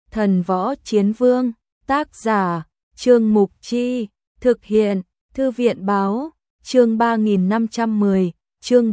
Thần Võ Chiến Vương, tác giả, Trương Mục Chi, thực hiện, Thư viện Báo, chương 3510, chương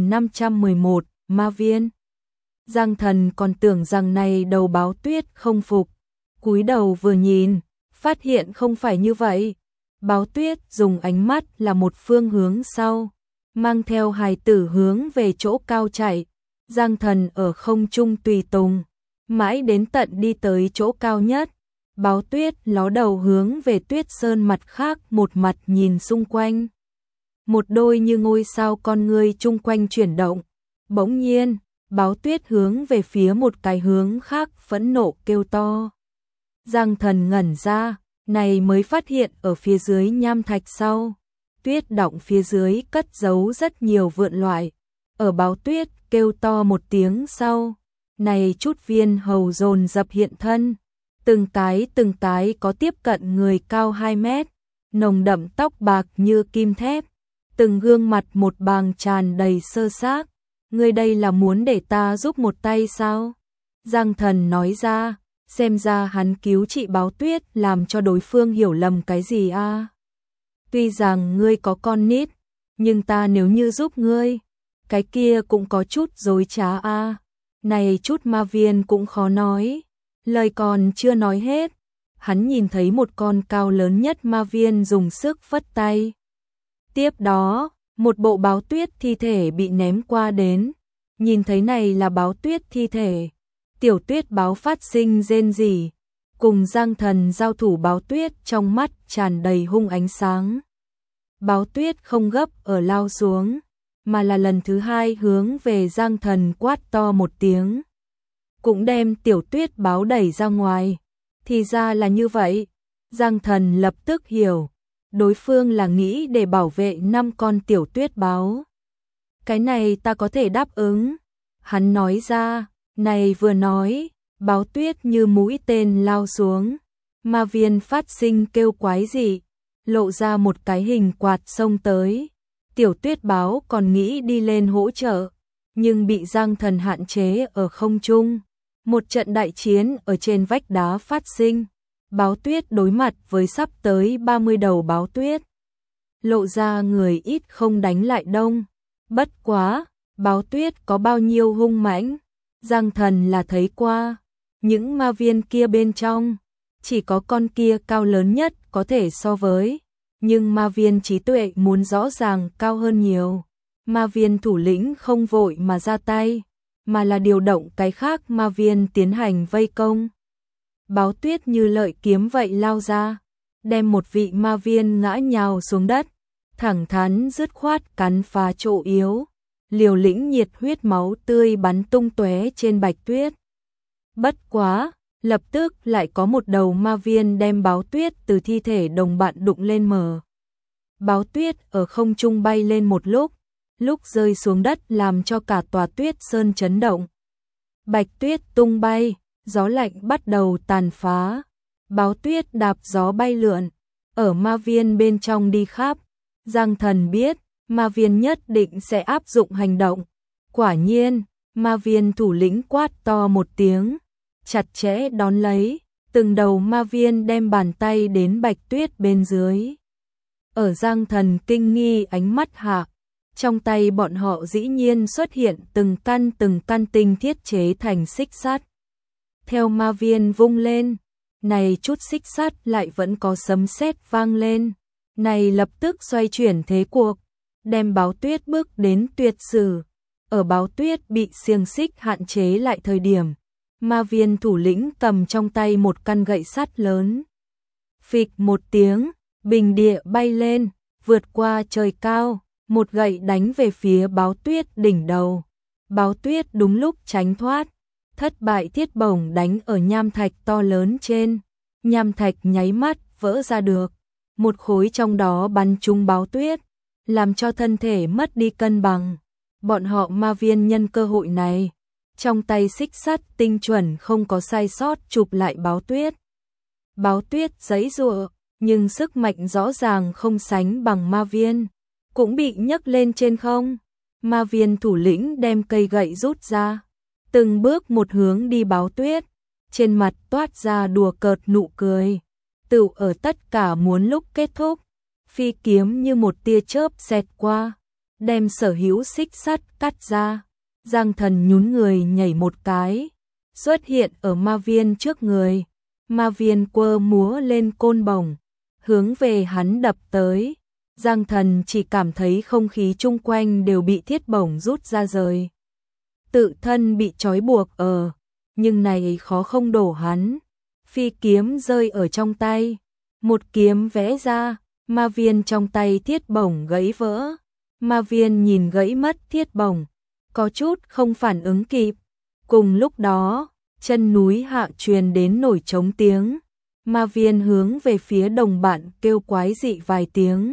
3511, Ma Viên. Giang Thần còn tưởng rằng này đầu Báo Tuyết không phục, cúi đầu vừa nhìn, phát hiện không phải như vậy. Báo Tuyết dùng ánh mắt là một phương hướng sau, mang theo hài tử hướng về chỗ cao chạy. Giang Thần ở không trung tùy tùng, mãi đến tận đi tới chỗ cao nhất. Báo Tuyết ló đầu hướng về Tuyết Sơn mặt khác một mặt nhìn xung quanh. Một đôi như ngôi sao con ngươi chung quanh chuyển động. Bỗng nhiên, Báo Tuyết hướng về phía một cái hướng khác phẫn nộ kêu to. Giang Thần ngẩn ra, này mới phát hiện ở phía dưới nham thạch sau. Tuyết động phía dưới cất giấu rất nhiều vượn loại. Ở Báo Tuyết kêu to một tiếng sau, này chút viên hầu dồn dập hiện thân. Từng cái có tiếp cận người cao 2 mét, nồng đậm tóc bạc như kim thép, từng gương mặt một bàng tràn đầy sơ xác. Ngươi đây là muốn để ta giúp một tay sao? Giang Thần nói ra, xem ra hắn cứu chị Báo Tuyết làm cho đối phương hiểu lầm cái gì a? Tuy rằng ngươi có con nít, nhưng ta nếu như giúp ngươi, cái kia cũng có chút dối trá a. Này chút ma viên cũng khó nói. Lời còn chưa nói hết, hắn nhìn thấy một con cao lớn nhất ma viên dùng sức phất tay. Tiếp đó, một bộ Báo Tuyết thi thể bị ném qua đến. Nhìn thấy này là Báo Tuyết thi thể. Tiểu Tuyết báo phát sinh rên rỉ, cùng Giang Thần giao thủ. Báo Tuyết trong mắt tràn đầy hung ánh sáng. Báo Tuyết không gấp ở lao xuống, mà là lần thứ hai hướng về Giang Thần quát to một tiếng, cũng đem Tiểu Tuyết báo đẩy ra ngoài. Thì ra là như vậy, Giang Thần lập tức hiểu, đối phương là nghĩ để bảo vệ 5 con Tiểu Tuyết báo. Cái này ta có thể đáp ứng, hắn nói ra. Này vừa nói, Báo Tuyết như mũi tên lao xuống, ma viên phát sinh kêu quái dị, lộ ra một cái hình quạt xông tới. Tiểu Tuyết báo còn nghĩ đi lên hỗ trợ, nhưng bị Giang Thần hạn chế ở không trung. Một trận đại chiến ở trên vách đá phát sinh. Báo Tuyết đối mặt với sắp tới 30 đầu Báo Tuyết, lộ ra người ít không đánh lại đông. Bất quá, Báo Tuyết có bao nhiêu hung mãnh, Giang Thần là thấy qua. Những ma viên kia bên trong, chỉ có con kia cao lớn nhất có thể so với, nhưng ma viên trí tuệ muốn rõ ràng cao hơn nhiều. Ma viên thủ lĩnh không vội mà ra tay, mà là điều động cái khác ma viên tiến hành vây công. Báo Tuyết như lợi kiếm vậy lao ra, đem một vị ma viên ngã nhào xuống đất, thẳng thắn dứt khoát cắn phá chỗ yếu, liều lĩnh nhiệt huyết máu tươi bắn tung tóe trên bạch tuyết. Bất quá, lập tức lại có một đầu ma viên đem Báo Tuyết từ thi thể đồng bạn đụng lên mở. Báo Tuyết ở không trung bay lên một lúc rơi xuống đất làm cho cả tòa Tuyết Sơn chấn động. Bạch tuyết tung bay, gió lạnh bắt đầu tàn phá. Báo Tuyết đạp gió bay lượn, ở ma viên bên trong đi khắp. Giang Thần biết, ma viên nhất định sẽ áp dụng hành động. Quả nhiên, ma viên thủ lĩnh quát to một tiếng, chặt chẽ đón lấy, từng đầu ma viên đem bàn tay đến Bạch Tuyết bên dưới. Ở Giang Thần kinh nghi ánh mắt hạ, trong tay bọn họ dĩ nhiên xuất hiện từng căn tinh thiết chế thành xích sắt. Theo ma viên vung lên, này chút xích sắt lại vẫn có sấm sét vang lên, này lập tức xoay chuyển thế cuộc, đem Báo Tuyết bước đến tuyệt sử. Ở Báo Tuyết bị xiềng xích hạn chế lại thời điểm, ma viên thủ lĩnh cầm trong tay một căn gậy sắt lớn. Phịch một tiếng, bình địa bay lên, vượt qua trời cao, một gậy đánh về phía Báo Tuyết đỉnh đầu. Báo Tuyết đúng lúc tránh thoát, thất bại thiết bổng đánh ở nham thạch to lớn trên. Nham thạch nháy mắt vỡ ra được, một khối trong đó bắn trúng Báo Tuyết, làm cho thân thể mất đi cân bằng. Bọn họ ma viên nhân cơ hội này, trong tay xích sắt tinh chuẩn không có sai sót chụp lại Báo Tuyết. Báo Tuyết giãy giụa, nhưng sức mạnh rõ ràng không sánh bằng ma viên, cũng bị nhấc lên trên không. Ma viên thủ lĩnh đem cây gậy rút ra, từng bước một hướng đi Báo Tuyết. trên mặt toát ra đùa cợt nụ cười. Tựu ở tất cả muốn lúc kết thúc, phi kiếm như một tia chớp xẹt qua, đem sở hữu xích sắt cắt ra. Giang Thần nhún người nhảy một cái, xuất hiện ở ma viên trước người. Ma viên quơ múa lên côn bổng, hướng về hắn đập tới. Giang Thần chỉ cảm thấy không khí chung quanh đều bị thiết bổng rút ra rời. Tự thân bị trói buộc nhưng này khó không đổ hắn. Phi kiếm rơi ở trong tay, một kiếm vẽ ra, ma viên trong tay thiết bổng gãy vỡ. Ma viên nhìn gãy mất thiết bổng, có chút không phản ứng kịp. Cùng lúc đó, chân núi hạ truyền đến nổi trống tiếng. Ma viên hướng về phía đồng bạn kêu quái dị vài tiếng.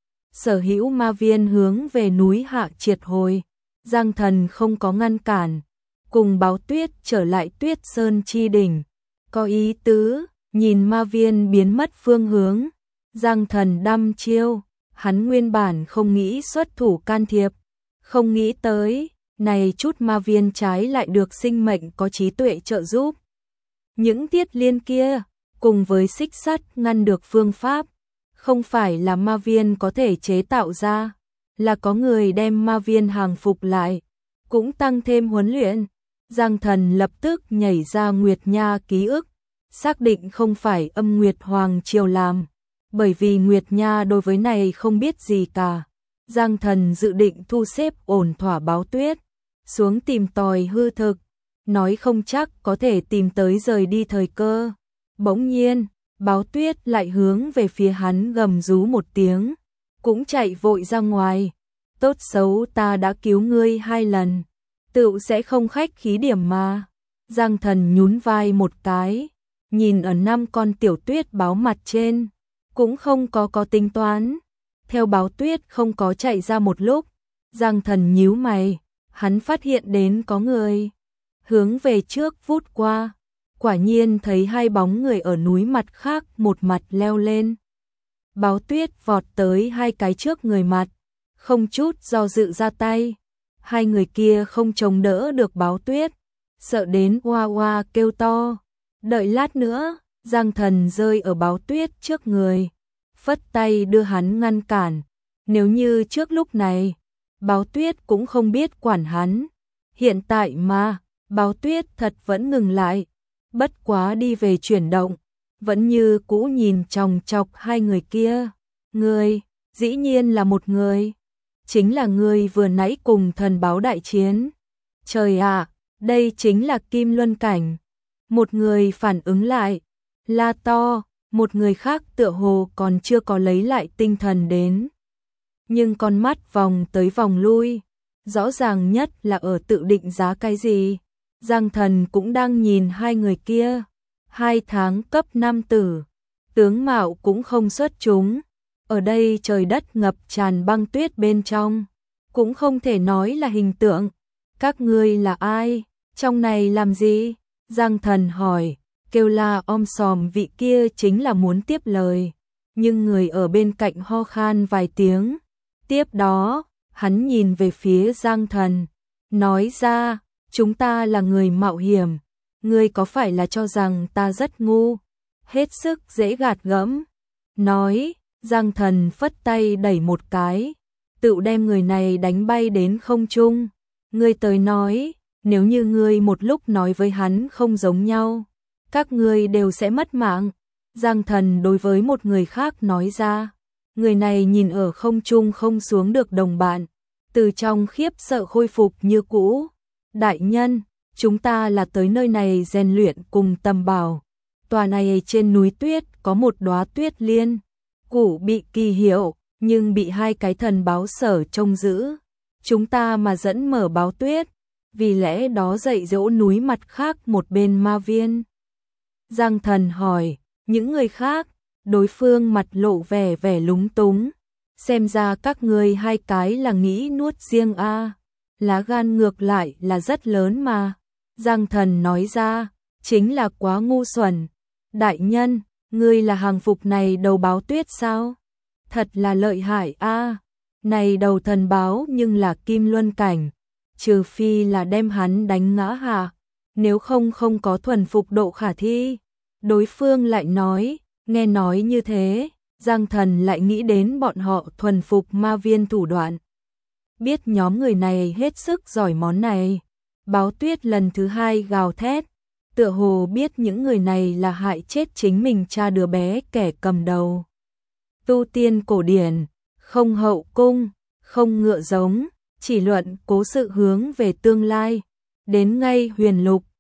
Sở hữu ma viên hướng về núi hạ triệt hồi. Giang Thần không có ngăn cản, cùng Báo Tuyết trở lại Tuyết Sơn chi đỉnh. Có ý tứ, nhìn ma viên biến mất phương hướng. Giang Thần đăm chiêu, hắn nguyên bản không nghĩ xuất thủ can thiệp, không nghĩ tới, này chút ma viên trái lại được sinh mệnh có trí tuệ trợ giúp. Những tiết liên kia, cùng với xích sắt ngăn được phương pháp, không phải là ma viên có thể chế tạo ra, là có người đem ma viên hàng phục lại, cũng tăng thêm huấn luyện. Giang Thần lập tức nhảy ra Nguyệt Nha ký ức, xác định không phải Âm Nguyệt Hoàng Triều làm, bởi vì Nguyệt Nha đối với này không biết gì cả. Giang Thần dự định thu xếp ổn thỏa Báo Tuyết, xuống tìm tòi hư thực, nói không chắc có thể tìm tới rời đi thời cơ. Bỗng nhiên, Báo Tuyết lại hướng về phía hắn gầm rú một tiếng, cũng chạy vội ra ngoài. Tốt xấu ta đã cứu ngươi 2 lần, tựu sẽ không khách khí điểm mà. Giang Thần nhún vai một cái, nhìn ở 5 con tiểu tuyết báo mặt trên, cũng không có tính toán. Theo Báo Tuyết không có chạy ra một lúc, Giang Thần nhíu mày, hắn phát hiện đến có người hướng về trước vút qua. Quả nhiên thấy 2 bóng người ở núi mặt khác một mặt leo lên. Báo Tuyết vọt tới 2 cái trước người mặt, không chút do dự ra tay. 2 người kia không chống đỡ được Báo Tuyết, sợ đến oa oa kêu to. Đợi lát nữa, Giang Thần rơi ở Báo Tuyết trước người, phất tay đưa hắn ngăn cản. Nếu như trước lúc này, Báo Tuyết cũng không biết quản hắn. Hiện tại mà, Báo Tuyết thật vẫn ngừng lại, bất quá đi về chuyển động, vẫn như cũ nhìn chòng chọc 2 người kia. Người, dĩ nhiên là một người, chính là người vừa nãy cùng thần báo đại chiến. Trời ạ, đây chính là Kim Luân Cảnh. Một người phản ứng lại, la to, một người khác tựa hồ còn chưa có lấy lại tinh thần đến. Nhưng con mắt vòng tới vòng lui, rõ ràng nhất là ở tự định giá cái gì. Giang Thần cũng đang nhìn 2 người kia, 2 tháng cấp nam tử, tướng mạo cũng không xuất chúng. Ở đây trời đất ngập tràn băng tuyết bên trong, cũng không thể nói là hình tượng. Các ngươi là ai? Trong này làm gì? Giang Thần hỏi, kêu la om sòm vị kia chính là muốn tiếp lời. Nhưng người ở bên cạnh ho khan vài tiếng. Tiếp đó, hắn nhìn về phía Giang Thần, nói ra, chúng ta là người mạo hiểm. Ngươi có phải là cho rằng ta rất ngu? Hết sức dễ gạt gẫm. Nói, Giang Thần phất tay đẩy một cái, tự đem người này đánh bay đến không trung. Ngươi tới nói, nếu như ngươi một lúc nói với hắn không giống nhau, các ngươi đều sẽ mất mạng. Giang Thần đối với một người khác nói ra. Người này nhìn ở không trung không xuống được đồng bạn, từ trong khiếp sợ khôi phục như cũ. Đại nhân, chúng ta là tới nơi này rèn luyện cùng tầm bảo. Tòa này trên núi tuyết có một đóa tuyết liên, củ bị kỳ hiệu, nhưng bị 2 cái thần báo sở trông giữ. Chúng ta mà dẫn mở Báo Tuyết, vì lẽ đó dạy dỗ núi mặt khác một bên ma viên. Giang Thần hỏi, những người khác, đối phương mặt lộ vẻ lúng túng. Xem ra các ngươi 2 cái là nghĩ nuốt riêng a. Lá gan ngược lại là rất lớn mà. Giang Thần nói ra, chính là quá ngu xuẩn. Đại nhân, ngươi là hàng phục này đầu Báo Tuyết sao? Thật là lợi hại a. Này đầu thần báo nhưng là Kim Luân Cảnh, trừ phi là đem hắn đánh ngã hạ. nếu không có thuần phục độ khả thi. Đối phương lại nói, nghe nói như thế, Giang Thần lại nghĩ đến bọn họ thuần phục ma viên thủ đoạn. Biết nhóm người này hết sức giỏi món này. Báo Tuyết lần thứ hai gào thét, tựa hồ biết những người này là hại chết chính mình cha đứa bé kẻ cầm đầu. Tu tiên cổ điển, không hậu cung, không ngựa giống, chỉ luận cố sự hướng về tương lai. Đến ngay huyền lục,